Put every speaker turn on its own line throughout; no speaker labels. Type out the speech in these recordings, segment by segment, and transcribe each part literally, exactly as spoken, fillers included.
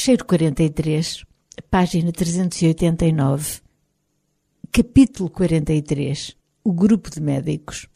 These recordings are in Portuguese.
Fecheiro quarenta e três, página trezentos e oitenta e nove. Capítulo quarenta e três. O grupo de médicos.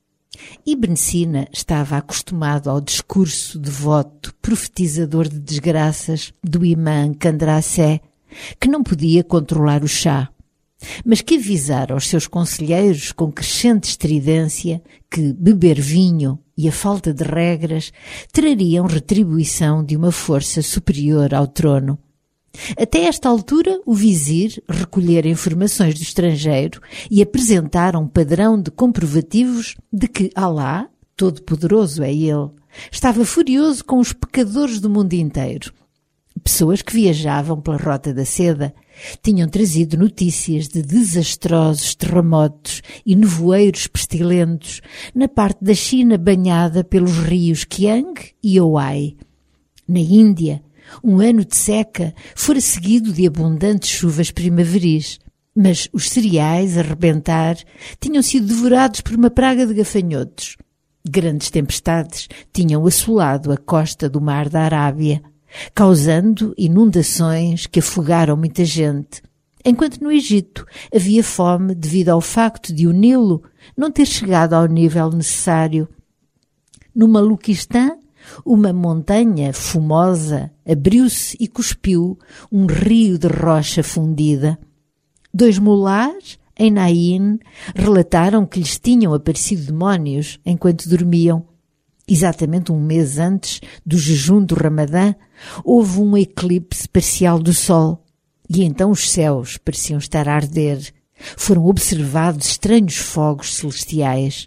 Ibn Sina estava acostumado ao discurso devoto, profetizador de desgraças do imã Candracé, que não podia controlar o chá, mas que avisara aos seus conselheiros com crescente estridência que beber vinho e a falta de regras trariam retribuição de uma força superior ao trono. Até esta altura, o vizir recolhera informações do estrangeiro e apresentara um padrão de comprovativos de que Alá, todo-poderoso é ele, estava furioso com os pecadores do mundo inteiro. Pessoas que viajavam pela Rota da Seda tinham trazido notícias de desastrosos terremotos e nevoeiros pestilentos na parte da China banhada pelos rios Qiang e Ouai. Na Índia, um ano de seca fora seguido de abundantes chuvas primaveris, mas os cereais a rebentar tinham sido devorados por uma praga de gafanhotos. Grandes tempestades tinham assolado a costa do Mar da Arábia, causando inundações que afogaram muita gente, enquanto no Egito havia fome devido ao facto de o Nilo não ter chegado ao nível necessário. No Maluquistã, uma montanha fumosa abriu-se e cuspiu um rio de rocha fundida. Dois mulás, em Nain, relataram que lhes tinham aparecido demónios enquanto dormiam. Exatamente um mês antes do jejum do Ramadã, houve um eclipse parcial do sol, e então os céus pareciam estar a arder. Foram observados estranhos fogos celestiais.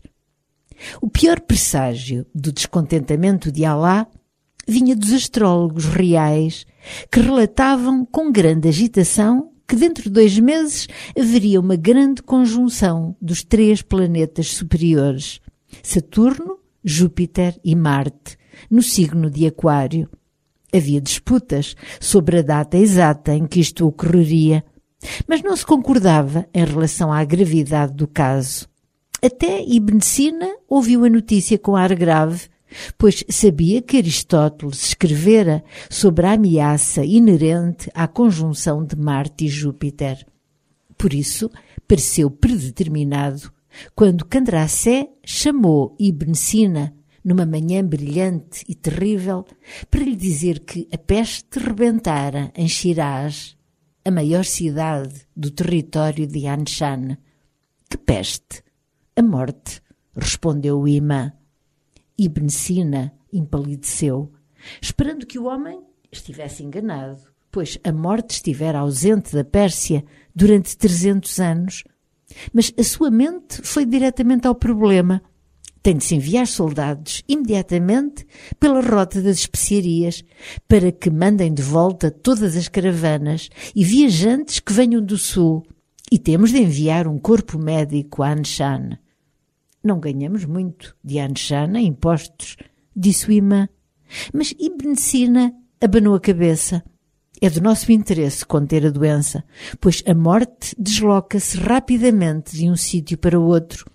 O pior presságio do descontentamento de Alá vinha dos astrólogos reais, que relatavam com grande agitação que dentro de dois meses haveria uma grande conjunção dos três planetas superiores, Saturno, Júpiter e Marte, no signo de Aquário. Havia disputas sobre a data exata em que isto ocorreria, mas não se concordava em relação à gravidade do caso. Até Ibn Sina ouviu a notícia com ar grave, pois sabia que Aristóteles escrevera sobre a ameaça inerente à conjunção de Marte e Júpiter. Por isso, pareceu predeterminado quando Candracé chamou Ibn Sina, numa manhã brilhante e terrível, para lhe dizer que a peste rebentara em Shiraz, a maior cidade do território de Anshan. Que peste? A morte, respondeu o imã. Ibn Sina empalideceu, esperando que o homem estivesse enganado, pois a morte estivera ausente da Pérsia durante trezentos anos. Mas a sua mente foi diretamente ao problema. Tem de se enviar soldados imediatamente pela rota das especiarias para que mandem de volta todas as caravanas e viajantes que venham do sul, e temos de enviar um corpo médico a Anshan. Não ganhamos muito de Anshan em impostos, disse o imã. Mas Ibn Sina abanou a cabeça. É do nosso interesse conter a doença, pois a morte desloca-se rapidamente de um sítio para o outro.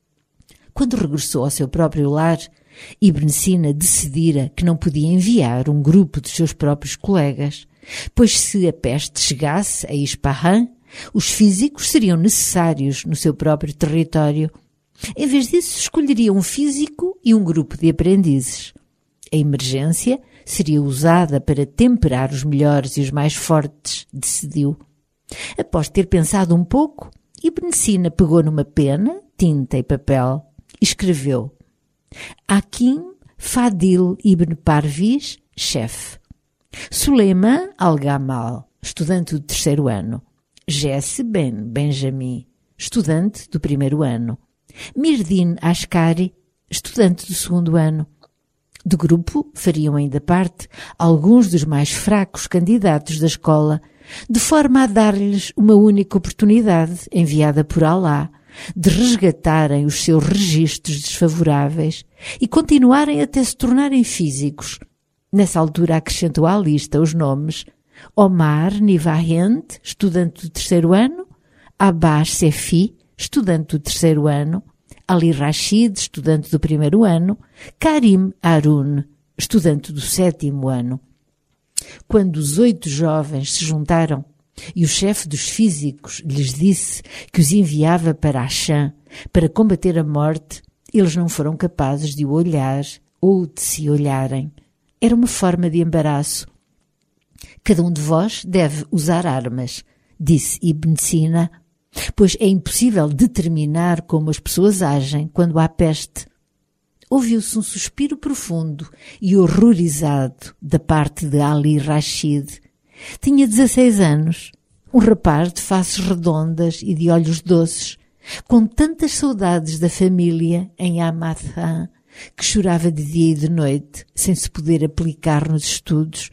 Quando regressou ao seu próprio lar, Ibn Sina decidira que não podia enviar um grupo de seus próprios colegas, pois se a peste chegasse a Ispahan, os físicos seriam necessários no seu próprio território. Em vez disso, escolheria um físico e um grupo de aprendizes. A emergência seria usada para temperar os melhores e os mais fortes, decidiu. Após ter pensado um pouco, Ibn Sina pegou numa pena, tinta e papel e escreveu: Hakim Fadil ibn Parviz, chefe. Suleiman al-Gamal, estudante do terceiro ano. Jesse ben Benjamin, estudante do primeiro ano. Mirdin Ashkari, estudante do segundo ano. Do grupo fariam ainda parte alguns dos mais fracos candidatos da escola, de forma a dar-lhes uma única oportunidade, enviada por Alá, de resgatarem os seus registros desfavoráveis e continuarem até se tornarem físicos. Nessa altura acrescentou à lista os nomes Omar Nivahend, estudante do terceiro ano, Abbas Sefi, estudante do terceiro ano, Ali Rashid, estudante do primeiro ano, Karim Harun, estudante do sétimo ano. Quando os oito jovens se juntaram e o chefe dos físicos lhes disse que os enviava para Achã para combater a morte, eles não foram capazes de o olhar ou de se olharem. Era uma forma de embaraço. Cada um de vós deve usar armas, disse Ibn Sina, pois é impossível determinar como as pessoas agem quando há peste. Ouviu-se um suspiro profundo e horrorizado da parte de Ali Rashid. Tinha dezesseis anos, um rapaz de faces redondas e de olhos doces, com tantas saudades da família em Amadhan, que chorava de dia e de noite, sem se poder aplicar nos estudos.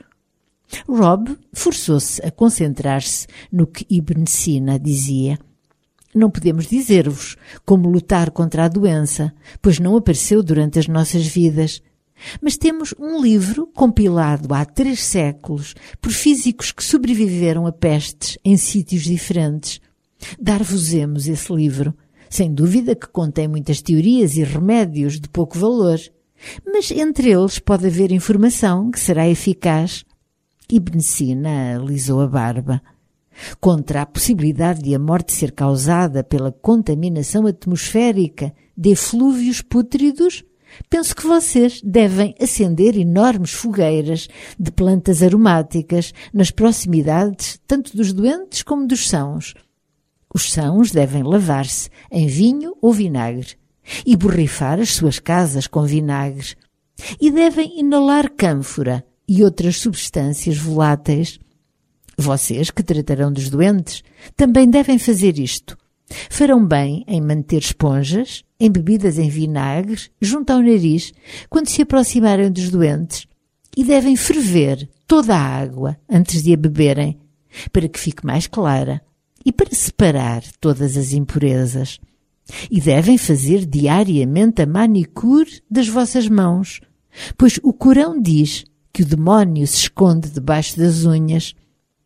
Rob forçou-se a concentrar-se no que Ibn Sina dizia. Não podemos dizer-vos como lutar contra a doença, pois não apareceu durante as nossas vidas. Mas temos um livro compilado há três séculos por físicos que sobreviveram a pestes em sítios diferentes. Dar-vos-emos esse livro. Sem dúvida que contém muitas teorias e remédios de pouco valor, mas entre eles pode haver informação que será eficaz. Ibn Sina alisou a barba. Contra a possibilidade de a morte ser causada pela contaminação atmosférica de eflúvios pútridos, penso que vocês devem acender enormes fogueiras de plantas aromáticas nas proximidades tanto dos doentes como dos sãos. Os sãos devem lavar-se em vinho ou vinagre e borrifar as suas casas com vinagre, e devem inalar cânfora e outras substâncias voláteis. Vocês, que tratarão dos doentes, também devem fazer isto. Farão bem em manter esponjas, embebidas em vinagre, junto ao nariz, quando se aproximarem dos doentes, e devem ferver toda a água antes de a beberem, para que fique mais clara, e para separar todas as impurezas. E devem fazer diariamente a manicure das vossas mãos, pois o Corão diz que o demónio se esconde debaixo das unhas.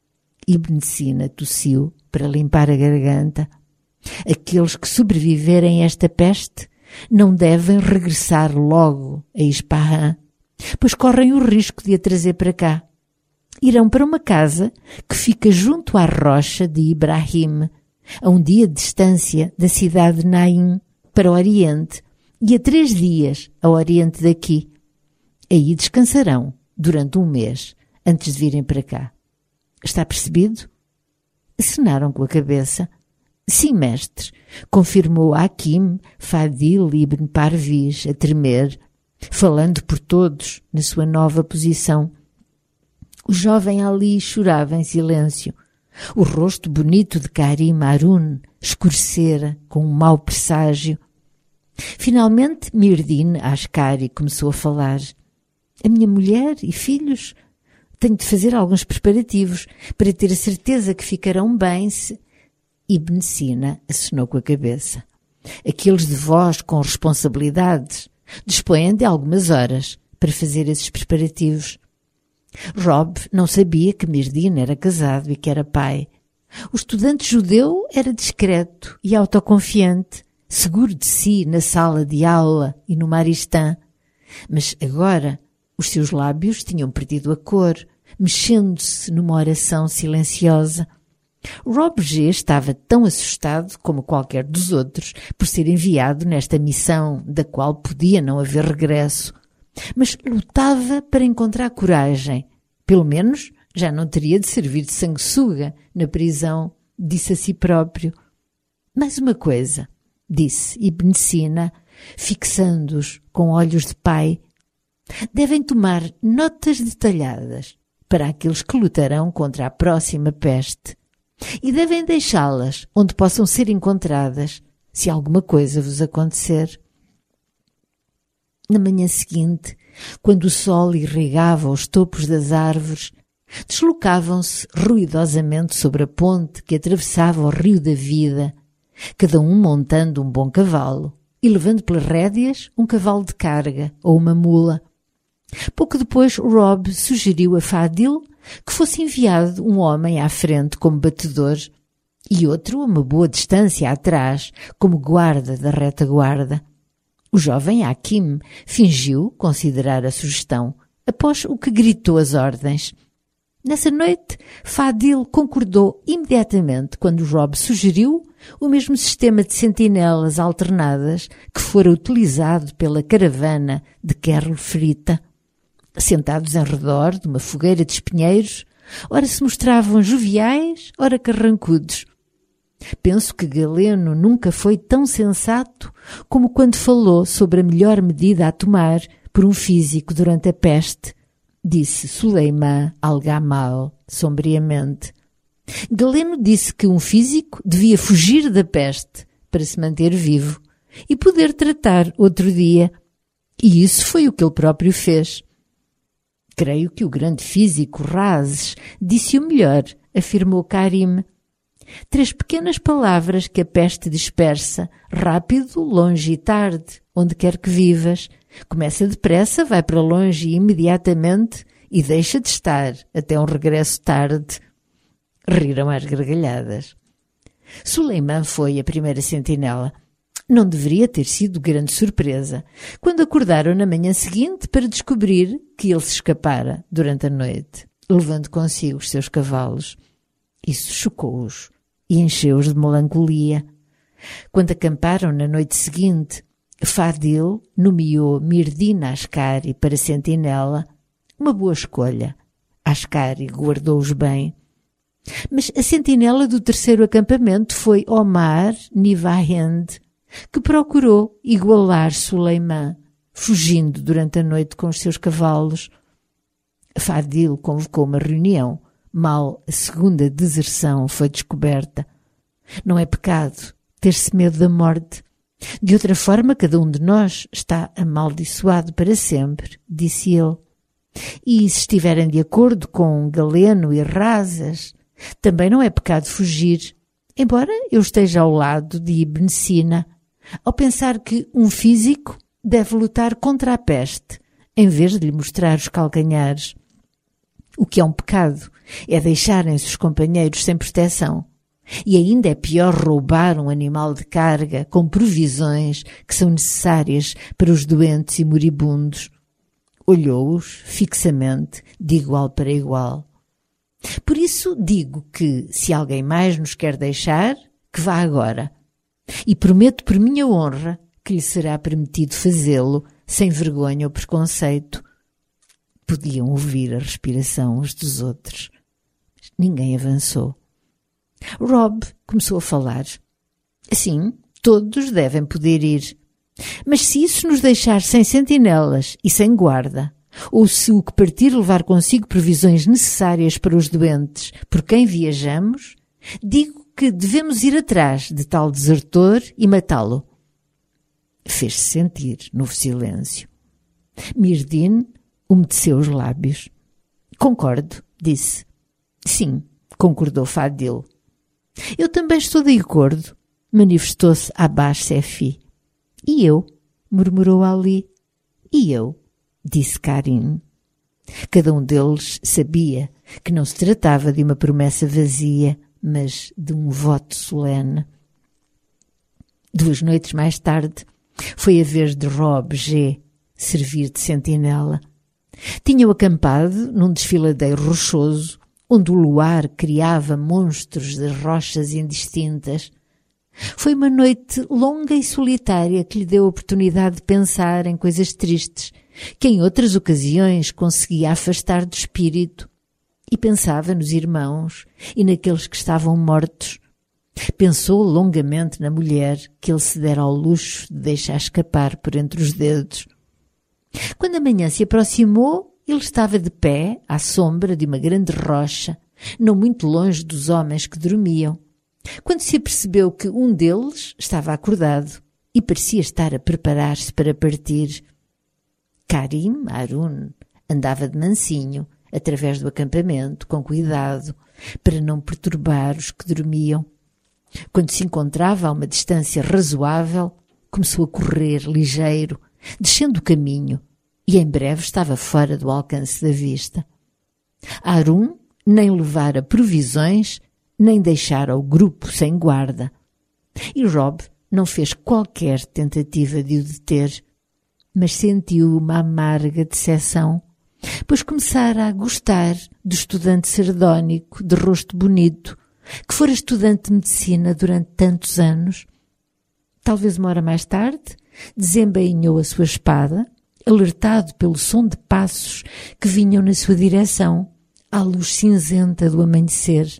Ibn Sina tossiu para limpar a garganta. Aqueles que sobreviverem a esta peste não devem regressar logo a Ispahan, pois correm o risco de a trazer para cá. Irão para uma casa que fica junto à rocha de Ibrahim, a um dia de distância da cidade de Naim, para o Oriente, e a três dias ao Oriente daqui. Aí descansarão durante um mês, antes de virem para cá. Está percebido? Acenaram com a cabeça. Sim, mestre, confirmou Hakim Fadil ibn Parviz, a tremer, falando por todos na sua nova posição. O jovem Ali chorava em silêncio. O rosto bonito de Karim Harun escurecera com um mau presságio. Finalmente, Mirdin Askari começou a falar. A minha mulher e filhos, tenho de fazer alguns preparativos para ter a certeza que ficarão bem se... Ibn Sina acenou com a cabeça. Aqueles de vós com responsabilidades dispõem de algumas horas para fazer esses preparativos. Rob não sabia que Mirdin era casado e que era pai. O estudante judeu era discreto e autoconfiante, seguro de si na sala de aula e no Maristã. Mas agora os seus lábios tinham perdido a cor, mexendo-se numa oração silenciosa. Rob G. estava tão assustado como qualquer dos outros por ser enviado nesta missão da qual podia não haver regresso, mas lutava para encontrar coragem. Pelo menos já não teria de servir de sanguessuga na prisão, disse a si próprio. Mais uma coisa, disse Ibn Sina, fixando-os com olhos de pai. Devem tomar notas detalhadas para aqueles que lutarão contra a próxima peste. E devem deixá-las onde possam ser encontradas, se alguma coisa vos acontecer. Na manhã seguinte, quando o sol irrigava os topos das árvores, deslocavam-se ruidosamente sobre a ponte que atravessava o rio da vida, cada um montando um bom cavalo e levando pelas rédeas um cavalo de carga ou uma mula. Pouco depois, Rob sugeriu a Fadil que fosse enviado um homem à frente como batedor e outro a uma boa distância atrás como guarda da retaguarda. O jovem Hakim fingiu considerar a sugestão, após o que gritou as ordens. Nessa noite, Fadil concordou imediatamente quando Rob sugeriu o mesmo sistema de sentinelas alternadas que fora utilizado pela caravana de Carol Frita. Sentados em redor de uma fogueira de espinheiros, ora se mostravam joviais, ora carrancudos. Penso que Galeno nunca foi tão sensato como quando falou sobre a melhor medida a tomar por um físico durante a peste, disse Suleiman Al-Gamal sombriamente. Galeno disse que um físico devia fugir da peste para se manter vivo e poder tratar outro dia. E isso foi o que ele próprio fez. Creio que o grande físico Razes disse o melhor, afirmou Karim. Três pequenas palavras que a peste dispersa, rápido, longe e tarde, onde quer que vivas. Começa depressa, vai para longe imediatamente e deixa de estar até um regresso tarde. Riram às gargalhadas. Suleiman foi a primeira sentinela. Não deveria ter sido grande surpresa quando acordaram na manhã seguinte para descobrir que ele se escapara durante a noite, levando consigo os seus cavalos. Isso chocou-os e encheu-os de melancolia. Quando acamparam na noite seguinte, Fadil nomeou Mirdina Ascari para sentinela, uma boa escolha. Ascari guardou-os bem. Mas a sentinela do terceiro acampamento foi Omar Nivahend, que procurou igualar Suleiman, fugindo durante a noite com os seus cavalos. Fadil convocou uma reunião, mal a segunda deserção foi descoberta. Não é pecado ter-se medo da morte. De outra forma, cada um de nós está amaldiçoado para sempre, disse ele. E se estiverem de acordo com Galeno e Razes, também não é pecado fugir, embora eu esteja ao lado de Ibn Sina, ao pensar que um físico deve lutar contra a peste, em vez de lhe mostrar os calcanhares. O que é um pecado é deixarem-se os companheiros sem proteção. E ainda é pior roubar um animal de carga com provisões que são necessárias para os doentes e moribundos. Olhou-os fixamente, de igual para igual. Por isso digo que, se alguém mais nos quer deixar, que vá agora. E prometo por minha honra que lhe será permitido fazê-lo sem vergonha ou preconceito. Podiam ouvir a respiração uns dos outros. Ninguém avançou. Rob começou a falar. Sim, todos devem poder ir. Mas se isso nos deixar sem sentinelas e sem guarda, ou se o que partir levar consigo provisões necessárias para os doentes por quem viajamos, digo que devemos ir atrás de tal desertor e matá-lo. Fez-se sentir novo silêncio. Mirdin umedeceu os lábios. Concordo, disse. Sim, concordou Fadil. Eu também estou de acordo, manifestou-se Abbas Sefi. E eu, murmurou Ali. E eu, disse Karim. Cada um deles sabia que não se tratava de uma promessa vazia, mas de um voto solene. Duas noites mais tarde, foi a vez de Rob G. servir de sentinela. Tinham acampado num desfiladeiro rochoso, onde o luar criava monstros de rochas indistintas. Foi uma noite longa e solitária que lhe deu a oportunidade de pensar em coisas tristes, que em outras ocasiões conseguia afastar do espírito, e pensava nos irmãos e naqueles que estavam mortos. Pensou longamente na mulher que ele se dera ao luxo de deixar escapar por entre os dedos. Quando a manhã se aproximou, ele estava de pé, à sombra de uma grande rocha, não muito longe dos homens que dormiam, quando se apercebeu que um deles estava acordado e parecia estar a preparar-se para partir. Karim Harun andava de mansinho, através do acampamento, com cuidado, para não perturbar os que dormiam. Quando se encontrava a uma distância razoável, começou a correr ligeiro, descendo o caminho, e em breve estava fora do alcance da vista. Harun nem levara provisões, nem deixara o grupo sem guarda. E Rob não fez qualquer tentativa de o deter, mas sentiu uma amarga decepção. pois começara a gostar do estudante sardónico, de rosto bonito, que fora estudante de medicina durante tantos anos. Talvez uma hora mais tarde, desembainhou a sua espada, alertado pelo som de passos que vinham na sua direção, à luz cinzenta do amanhecer.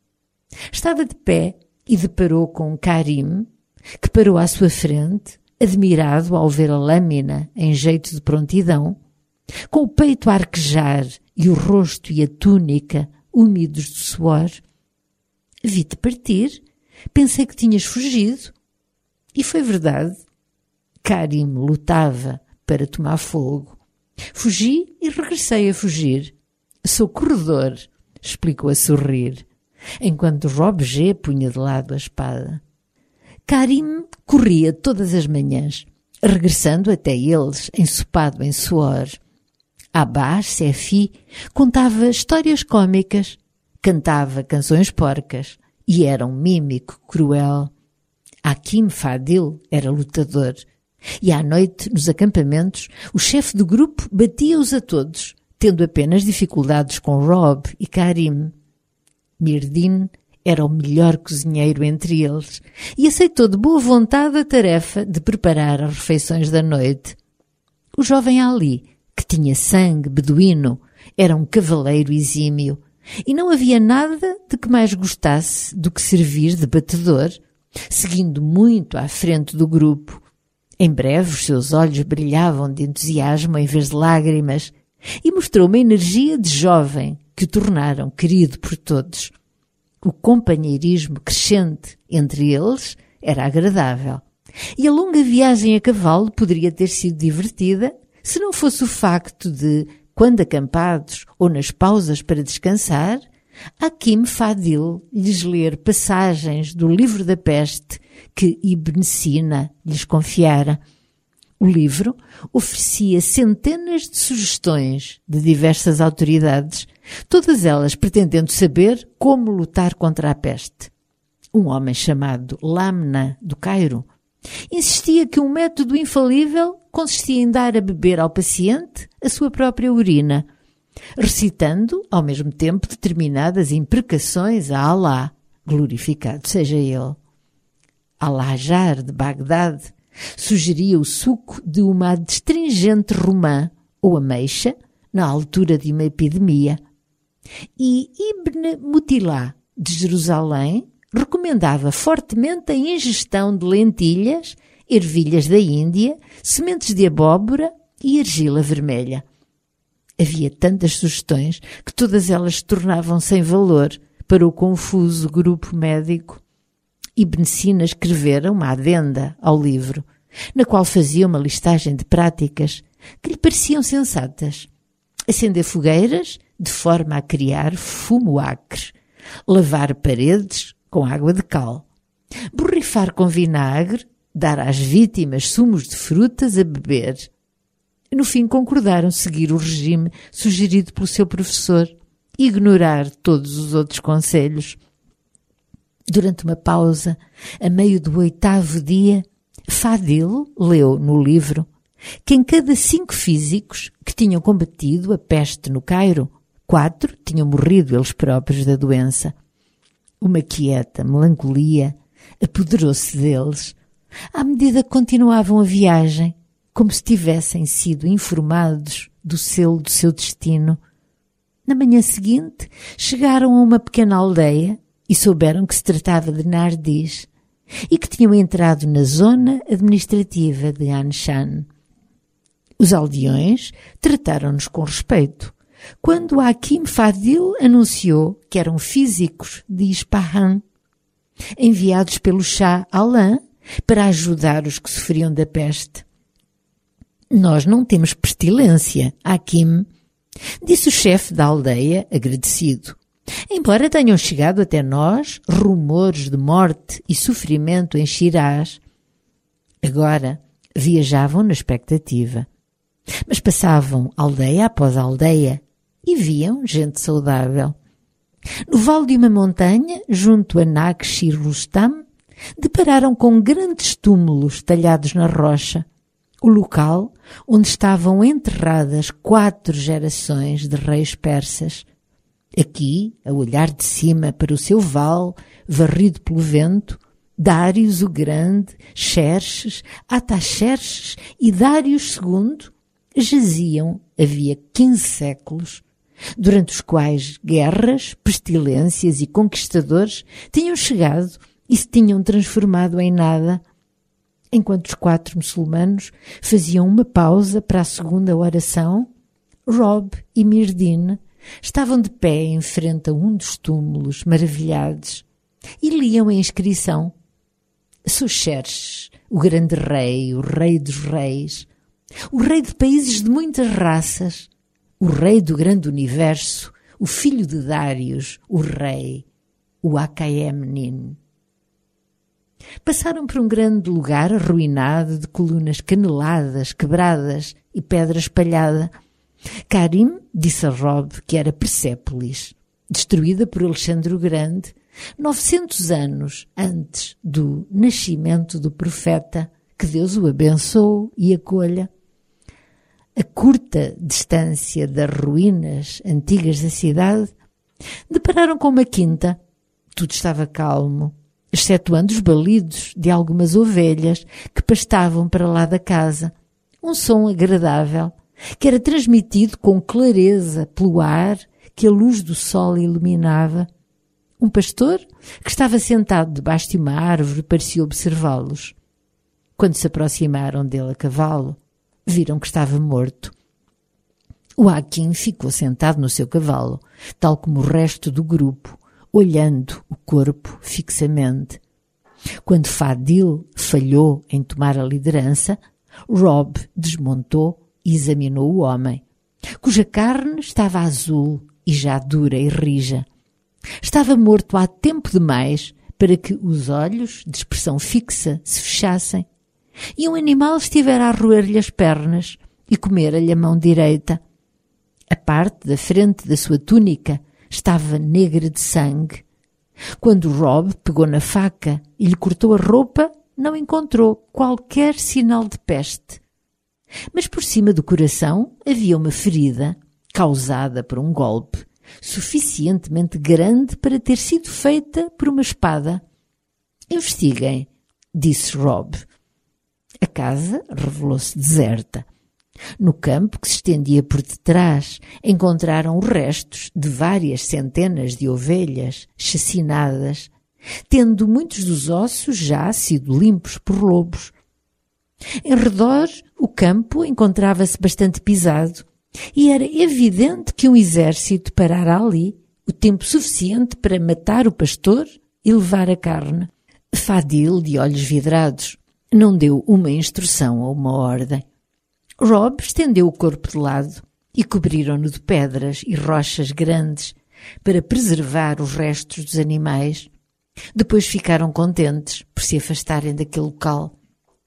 Estava de pé e deparou com Karim, que parou à sua frente, admirado ao ver a lâmina em jeito de prontidão, com o peito a arquejar e o rosto e a túnica úmidos de suor. Vi-te partir, pensei que tinhas fugido. E foi verdade. Karim lutava para tomar fogo. Fugi e regressei a fugir. Sou corredor, explicou a sorrir, enquanto Rob G. punha de lado a espada. Karim corria todas as manhãs, regressando até eles, ensopado em suor. Abbas, Sefi, contava histórias cômicas, cantava canções porcas e era um mímico cruel. Hakim Fadil era lutador e à noite, nos acampamentos, o chefe do grupo batia-os a todos, tendo apenas dificuldades com Rob e Karim. Mirdin era o melhor cozinheiro entre eles e aceitou de boa vontade a tarefa de preparar as refeições da noite. O jovem Ali, que tinha sangue beduíno, era um cavaleiro exímio e não havia nada de que mais gostasse do que servir de batedor, seguindo muito à frente do grupo. Em breve os seus olhos brilhavam de entusiasmo em vez de lágrimas e mostrou uma energia de jovem que o tornaram querido por todos. O companheirismo crescente entre eles era agradável e a longa viagem a cavalo poderia ter sido divertida se não fosse o facto de, quando acampados ou nas pausas para descansar, Hakim Fadil lhes ler passagens do livro da peste que Ibn Sina lhes confiara. O livro oferecia centenas de sugestões de diversas autoridades, todas elas pretendendo saber como lutar contra a peste. Um homem chamado Lamna, do Cairo, insistia que um método infalível consistia em dar a beber ao paciente a sua própria urina, recitando, ao mesmo tempo, determinadas imprecações a Alá, glorificado seja ele. Al-Hajar, de Bagdade, sugeria o suco de uma adstringente romã ou ameixa na altura de uma epidemia. E Ibn Mutilá, de Jerusalém, recomendava fortemente a ingestão de lentilhas, ervilhas da Índia, sementes de abóbora e argila vermelha. Havia tantas sugestões que todas elas se tornavam sem valor para o confuso grupo médico. Ibn Sina escrevera uma adenda ao livro, na qual fazia uma listagem de práticas que lhe pareciam sensatas. Acender fogueiras de forma a criar fumo acre, lavar paredes com água de cal, borrifar com vinagre, dar às vítimas sumos de frutas a beber. No fim concordaram seguir o regime sugerido pelo seu professor e ignorar todos os outros conselhos. Durante uma pausa, a meio do oitavo dia, Fadil leu no livro que em cada cinco físicos que tinham combatido a peste no Cairo, quatro tinham morrido eles próprios da doença. Uma quieta melancolia apoderou-se deles, à medida que continuavam a viagem, como se tivessem sido informados do selo do seu destino. Na manhã seguinte, chegaram a uma pequena aldeia e souberam que se tratava de Nardis e que tinham entrado na zona administrativa de Anshan. Os aldeões trataram-nos com respeito, quando Hakim Fadil anunciou que eram físicos de Ispahan, enviados pelo Shah Alan para ajudar os que sofriam da peste. Nós não temos pestilência, Hakim, disse o chefe da aldeia, agradecido. Embora tenham chegado até nós rumores de morte e sofrimento em Shiraz, agora viajavam na expectativa. Mas passavam aldeia após aldeia e viam gente saudável. No vale de uma montanha, junto a Naqsh-i Rustam, depararam com grandes túmulos talhados na rocha, o local onde estavam enterradas quatro gerações de reis persas. Aqui, a olhar de cima para o seu vale, varrido pelo vento, Dários o Grande, Xerxes, Ataxerxes e Dários segundo jaziam havia quinze séculos, durante os quais guerras, pestilências e conquistadores tinham chegado e se tinham transformado em nada, enquanto os quatro muçulmanos faziam uma pausa para a segunda oração. Rob e Mirdine estavam de pé em frente a um dos túmulos, maravilhados, e liam a inscrição: Sou Xerxes, o grande rei, o rei dos reis, o rei de países de muitas raças, o rei do grande universo, o filho de Dários, o rei, o Acaemnin. Passaram por um grande lugar arruinado de colunas caneladas, quebradas e pedra espalhada. Karim disse a Rob que era Persépolis, destruída por Alexandre o Grande, novecentos anos antes do nascimento do profeta, que Deus o abençoe e acolha. A curta distância das ruínas antigas da cidade, depararam com uma quinta. Tudo estava calmo, excetuando os balidos de algumas ovelhas que pastavam para lá da casa. Um som agradável, que era transmitido com clareza pelo ar que a luz do sol iluminava. Um pastor, que estava sentado debaixo de uma árvore, parecia observá-los. Quando se aproximaram dele a cavalo, viram que estava morto. O Hakim ficou sentado no seu cavalo, tal como o resto do grupo, olhando o corpo fixamente. Quando Fadil falhou em tomar a liderança, Rob desmontou e examinou o homem, cuja carne estava azul e já dura e rija. Estava morto há tempo demais para que os olhos, de expressão fixa, se fechassem, e um animal estivera a roer-lhe as pernas e comer-lhe a mão direita. A parte da frente da sua túnica estava negra de sangue. Quando Rob pegou na faca e lhe cortou a roupa, não encontrou qualquer sinal de peste. Mas por cima do coração havia uma ferida causada por um golpe suficientemente grande para ter sido feita por uma espada. Investiguem, disse Rob. A casa revelou-se deserta. No campo que se estendia por detrás, encontraram os restos de várias centenas de ovelhas chacinadas, tendo muitos dos ossos já sido limpos por lobos. Em redor, o campo encontrava-se bastante pisado, e era evidente que um exército parara ali o tempo suficiente para matar o pastor e levar a carne. Fadil, de olhos vidrados, não deu uma instrução ou uma ordem. Rob estendeu o corpo de lado e cobriram-no de pedras e rochas grandes para preservar os restos dos animais. Depois ficaram contentes por se afastarem daquele local.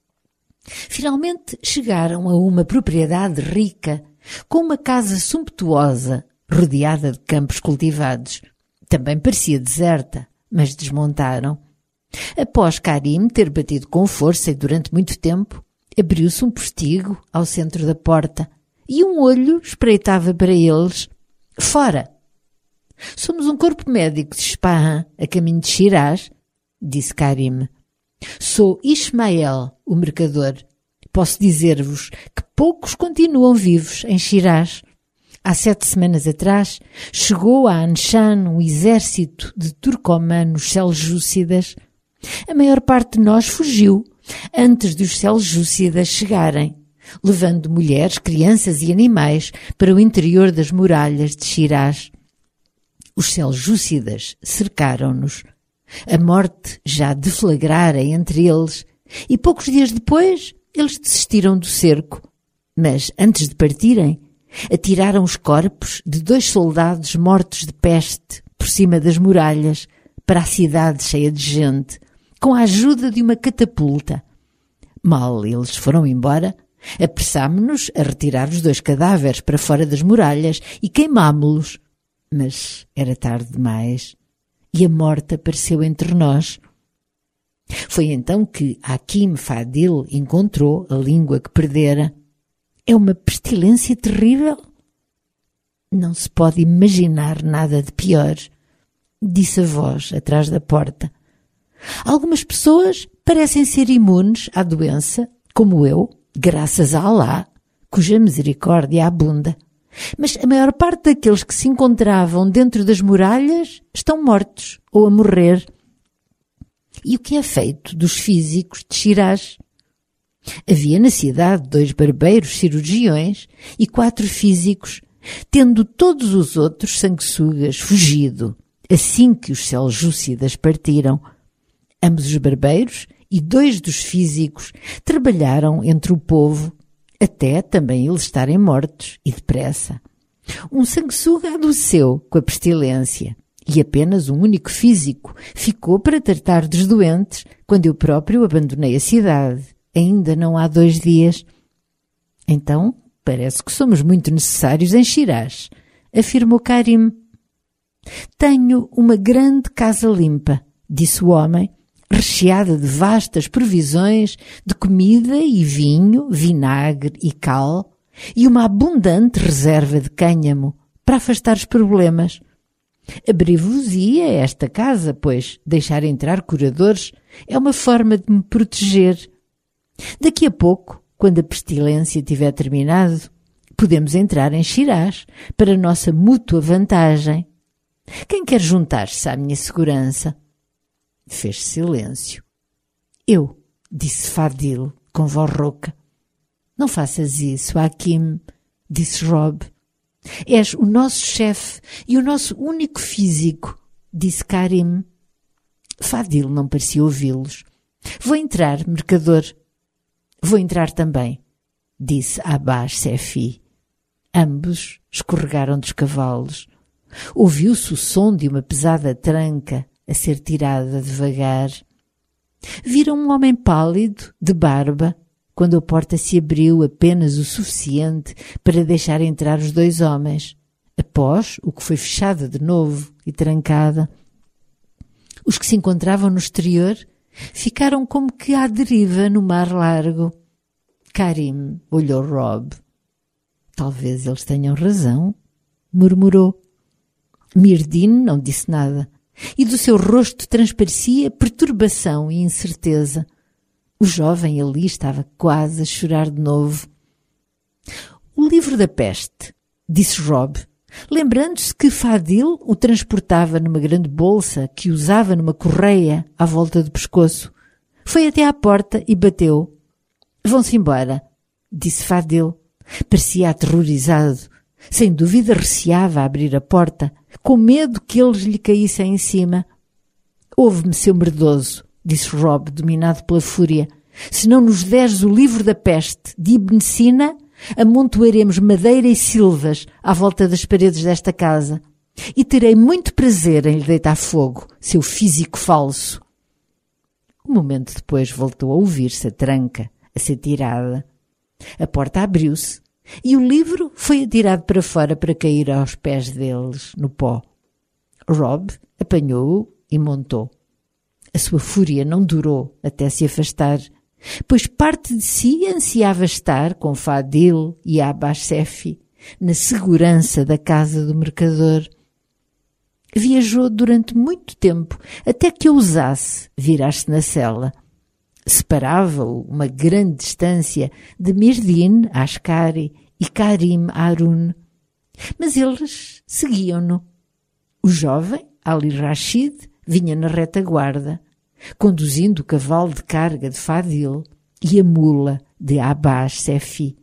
Finalmente chegaram a uma propriedade rica, com uma casa sumptuosa, rodeada de campos cultivados. Também parecia deserta, mas desmontaram. Após Karim ter batido com força e durante muito tempo, abriu-se um postigo ao centro da porta e um olho espreitava para eles. Fora! Somos um corpo médico de Ispahan, a caminho de Shiraz, disse Karim. Sou Ismael, o mercador. Posso dizer-vos que poucos continuam vivos em Shiraz. Há sete semanas atrás, chegou a Anshan um exército de turcomanos seljúcidas. A maior parte de nós fugiu antes de os seljúcidas chegarem, levando mulheres, crianças e animais para o interior das muralhas de Shiraz. Os seljúcidas cercaram-nos. A morte já deflagrara entre eles e poucos dias depois eles desistiram do cerco. Mas antes de partirem, atiraram os corpos de dois soldados mortos de peste por cima das muralhas para a cidade cheia de gente, com a ajuda de uma catapulta. Mal eles foram embora, apressámo-nos a retirar os dois cadáveres para fora das muralhas e queimámo-los. Mas era tarde demais e a morte apareceu entre nós. Foi então que Hakim Fadil encontrou a língua que perdera. É uma pestilência terrível? Não se pode imaginar nada de pior, disse a voz atrás da porta. Algumas pessoas parecem ser imunes à doença, como eu, graças a Alá, cuja misericórdia abunda. Mas a maior parte daqueles que se encontravam dentro das muralhas estão mortos ou a morrer. E o que é feito dos físicos de Shiraz? Havia na cidade dois barbeiros cirurgiões e quatro físicos, tendo todos os outros sanguessugas fugido, assim que os seljúcidas partiram. Ambos os barbeiros e dois dos físicos trabalharam entre o povo, até também eles estarem mortos, e depressa. Um sanguessuga adoeceu com a pestilência, e apenas um único físico ficou para tratar dos doentes quando eu próprio abandonei a cidade, ainda não há dois dias. Então, parece que somos muito necessários em Shiraz, afirmou Karim. Tenho uma grande casa limpa, disse o homem, recheada de vastas provisões de comida e vinho, vinagre e cal, e uma abundante reserva de cânhamo para afastar os problemas. Abri-vos-ia esta casa, pois deixar entrar curadores é uma forma de me proteger. Daqui a pouco, quando a pestilência tiver terminado, podemos entrar em Shiraz para nossa mútua vantagem. Quem quer juntar-se à minha segurança? Fez silêncio. Eu, disse Fadil, com voz rouca. Não faças isso, Hakim, disse Rob. És o nosso chefe e o nosso único físico, disse Karim. Fadil não parecia ouvi-los. Vou entrar, mercador. Vou entrar também, disse Abbas Sefi. Ambos escorregaram dos cavalos. Ouviu-se o som de uma pesada tranca a ser tirada devagar. Viram um homem pálido, de barba, quando a porta se abriu apenas o suficiente para deixar entrar os dois homens, após o que foi fechada de novo e trancada. Os que se encontravam no exterior ficaram como que à deriva no mar largo. Karim olhou Rob. Talvez eles tenham razão, murmurou. Mirdin não disse nada, e do seu rosto transparecia perturbação e incerteza. O jovem ali estava quase a chorar de novo. O livro da peste, disse Rob, lembrando-se que Fadil o transportava numa grande bolsa que usava numa correia à volta do pescoço. Foi até à porta e bateu. Vão-se embora, disse Fadil. Parecia aterrorizado. Sem dúvida receava abrir a porta, com medo que eles lhe caíssem em cima. Ouve-me, seu merdoso, disse Rob, dominado pela fúria. Se não nos deres o livro da peste de Ibn Sina, amontoaremos madeira e silvas à volta das paredes desta casa. E terei muito prazer em lhe deitar fogo, seu físico falso. Um momento depois voltou a ouvir-se a tranca a ser tirada. A porta abriu-se e o livro foi atirado para fora para cair aos pés deles, no pó. Rob apanhou-o e montou. A sua fúria não durou até se afastar, pois parte de si ansiava estar com Fadil e Abbas Sefi na segurança da casa do mercador. Viajou durante muito tempo até que ousasse virar-se na cela. Separava-o uma grande distância de Mirdin Ashkari e Karim Harun, mas eles seguiam-no. O jovem, Ali Rashid, vinha na retaguarda, conduzindo o cavalo de carga de Fadil e a mula de Abbas Sefi.